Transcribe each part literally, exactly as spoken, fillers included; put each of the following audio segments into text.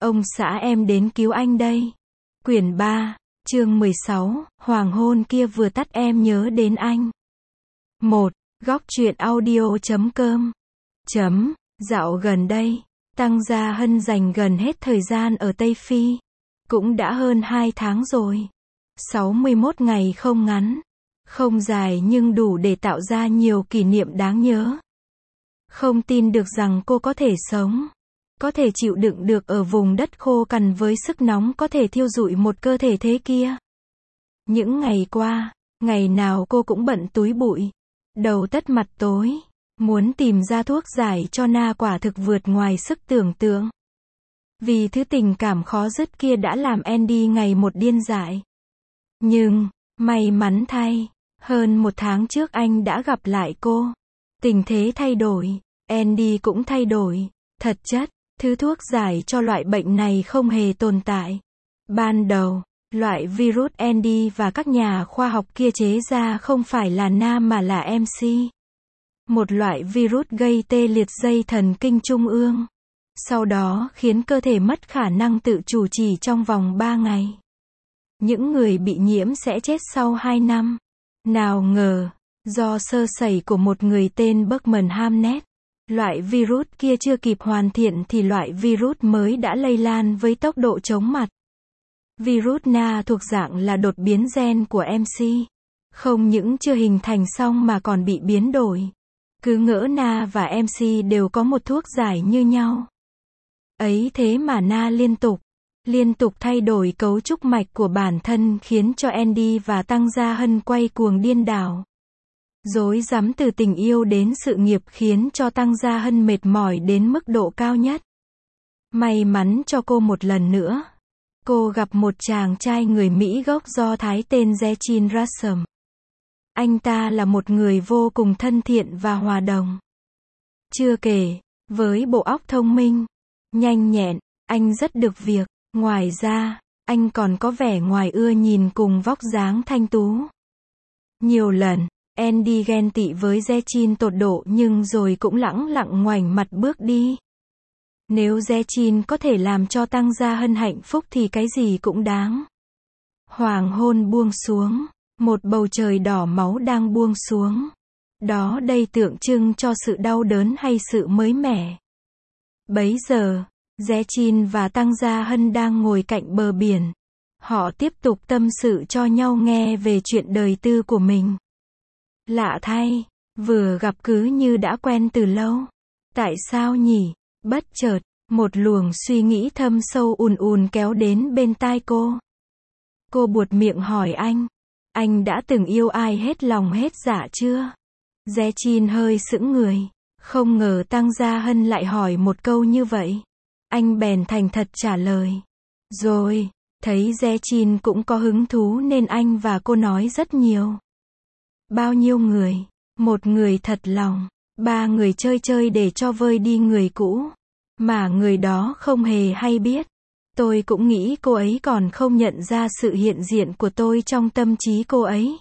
Ông xã em đến cứu anh đây. Quyển ba, chương mười sáu, hoàng hôn kia vừa tắt em nhớ đến anh. một. Góc truyện audio chấm com. Chấm. Dạo gần đây, Tăng Gia Hân dành gần hết thời gian ở Tây Phi. Cũng đã hơn hai tháng rồi. sáu mươi mốt ngày không ngắn. Không dài nhưng đủ để tạo ra nhiều kỷ niệm đáng nhớ. Không tin được rằng cô có thể sống, có thể chịu đựng được ở vùng đất khô cằn với sức nóng có thể thiêu rụi một cơ thể thế kia. Những ngày qua, ngày nào cô cũng bận túi bụi, đầu tất mặt tối, muốn tìm ra thuốc giải cho Na quả thực vượt ngoài sức tưởng tượng. Vì thứ tình cảm khó dứt kia đã làm Andy ngày một điên dại. Nhưng, may mắn thay, hơn một tháng trước anh đã gặp lại cô. Tình thế thay đổi, Andy cũng thay đổi. Thật chất, thứ thuốc giải cho loại bệnh này không hề tồn tại. Ban đầu, loại virus Andy và các nhà khoa học kia chế ra không phải là Na mà là em xê. Một loại virus gây tê liệt dây thần kinh trung ương. Sau đó khiến cơ thể mất khả năng tự chủ chỉ trong vòng ba ngày. Những người bị nhiễm sẽ chết sau hai năm. Nào ngờ, do sơ sẩy của một người tên Buckman Hamnet, loại virus kia chưa kịp hoàn thiện thì loại virus mới đã lây lan với tốc độ chóng mặt. Virus Na thuộc dạng là đột biến gen của em xê. Không những chưa hình thành xong mà còn bị biến đổi. Cứ ngỡ Na và em xê đều có một thuốc giải như nhau. Ấy thế mà Na liên tục, liên tục thay đổi cấu trúc mạch của bản thân khiến cho Andy và Tăng Gia Hân quay cuồng điên đảo. Rối rắm từ tình yêu đến sự nghiệp khiến cho Tăng Gia Hân mệt mỏi đến mức độ cao nhất. May mắn cho cô một lần nữa. Cô gặp một chàng trai người Mỹ gốc Do Thái tên Jachin Ransom. Anh ta là một người vô cùng thân thiện và hòa đồng. Chưa kể, với bộ óc thông minh, nhanh nhẹn, anh rất được việc. Ngoài ra, anh còn có vẻ ngoài ưa nhìn cùng vóc dáng thanh tú. Nhiều lần, Andy ghen tị với Jachin tột độ nhưng rồi cũng lẳng lặng ngoảnh mặt bước đi. Nếu Jachin có thể làm cho Tăng Gia Hân hạnh phúc thì cái gì cũng đáng. Hoàng hôn buông xuống, một bầu trời đỏ máu đang buông xuống. Đó đây tượng trưng cho sự đau đớn hay sự mới mẻ. Bấy giờ, Jachin và Tăng Gia Hân đang ngồi cạnh bờ biển. Họ tiếp tục tâm sự cho nhau nghe về chuyện đời tư của mình. Lạ thay, vừa gặp cứ như đã quen từ lâu. Tại sao nhỉ? Bất chợt, một luồng suy nghĩ thâm sâu ùn ùn kéo đến bên tai cô. Cô buột miệng hỏi anh, anh đã từng yêu ai hết lòng hết dạ chưa? Jachin hơi sững người, không ngờ Tăng Gia Hân lại hỏi một câu như vậy. Anh bèn thành thật trả lời. Rồi, thấy Jachin cũng có hứng thú nên anh và cô nói rất nhiều. Bao nhiêu người, một người thật lòng, ba người chơi chơi để cho vơi đi người cũ, mà người đó không hề hay biết. Tôi cũng nghĩ cô ấy còn không nhận ra sự hiện diện của tôi trong tâm trí cô ấy.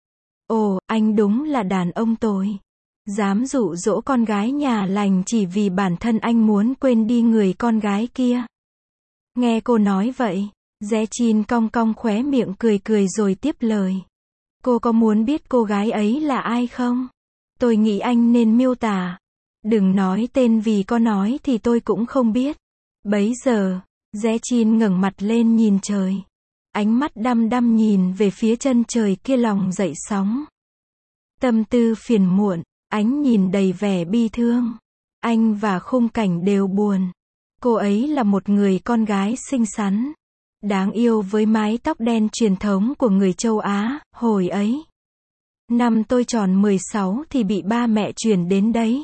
Ồ, anh đúng là đàn ông tồi. Dám dụ dỗ con gái nhà lành chỉ vì bản thân anh muốn quên đi người con gái kia. Nghe cô nói vậy, Jachin cong cong khóe miệng cười cười rồi tiếp lời. Cô có muốn biết cô gái ấy là ai không? Tôi nghĩ anh nên miêu tả. Đừng nói tên vì có nói thì tôi cũng không biết. Bấy giờ, Jachin ngẩng mặt lên nhìn trời. Ánh mắt đăm đăm nhìn về phía chân trời kia lòng dậy sóng. Tâm tư phiền muộn, ánh nhìn đầy vẻ bi thương. Anh và khung cảnh đều buồn. Cô ấy là một người con gái xinh xắn, đáng yêu với mái tóc đen truyền thống của người châu Á. Hồi ấy, năm tôi tròn mười sáu thì bị ba mẹ chuyển đến đấy.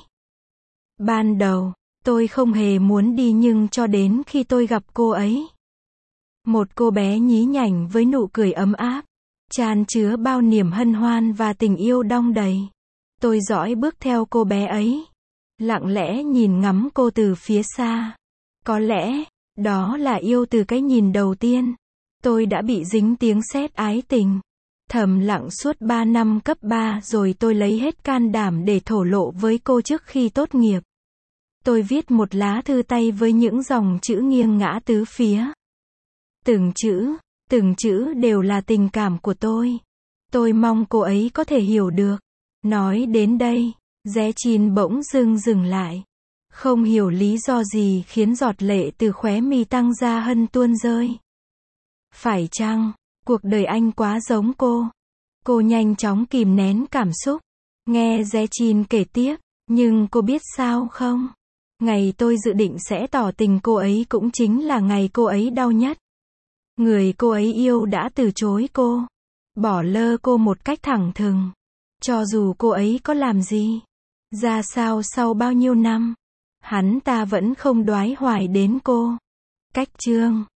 Ban đầu, tôi không hề muốn đi nhưng cho đến khi tôi gặp cô ấy. Một cô bé nhí nhảnh với nụ cười ấm áp, tràn chứa bao niềm hân hoan và tình yêu đong đầy. Tôi dõi bước theo cô bé ấy, lặng lẽ nhìn ngắm cô từ phía xa. Có lẽ, đó là yêu từ cái nhìn đầu tiên. Tôi đã bị dính tiếng sét ái tình. Thầm lặng suốt ba năm cấp ba rồi tôi lấy hết can đảm để thổ lộ với cô trước khi tốt nghiệp. Tôi viết một lá thư tay với những dòng chữ nghiêng ngã tứ phía. Từng chữ, từng chữ đều là tình cảm của tôi. Tôi mong cô ấy có thể hiểu được. Nói đến đây, Gretchen bỗng dưng dừng lại. Không hiểu lý do gì khiến giọt lệ từ khóe mi Tăng Gia Hân tuôn rơi. Phải chăng, cuộc đời anh quá giống cô? Cô nhanh chóng kìm nén cảm xúc. Nghe Gretchen kể tiếp, nhưng cô biết sao không? Ngày tôi dự định sẽ tỏ tình cô ấy cũng chính là ngày cô ấy đau nhất. Người cô ấy yêu đã từ chối cô. Bỏ lơ cô một cách thẳng thừng. Cho dù cô ấy có làm gì, ra sao sau bao nhiêu năm, hắn ta vẫn không đoái hoài đến cô. Cách chương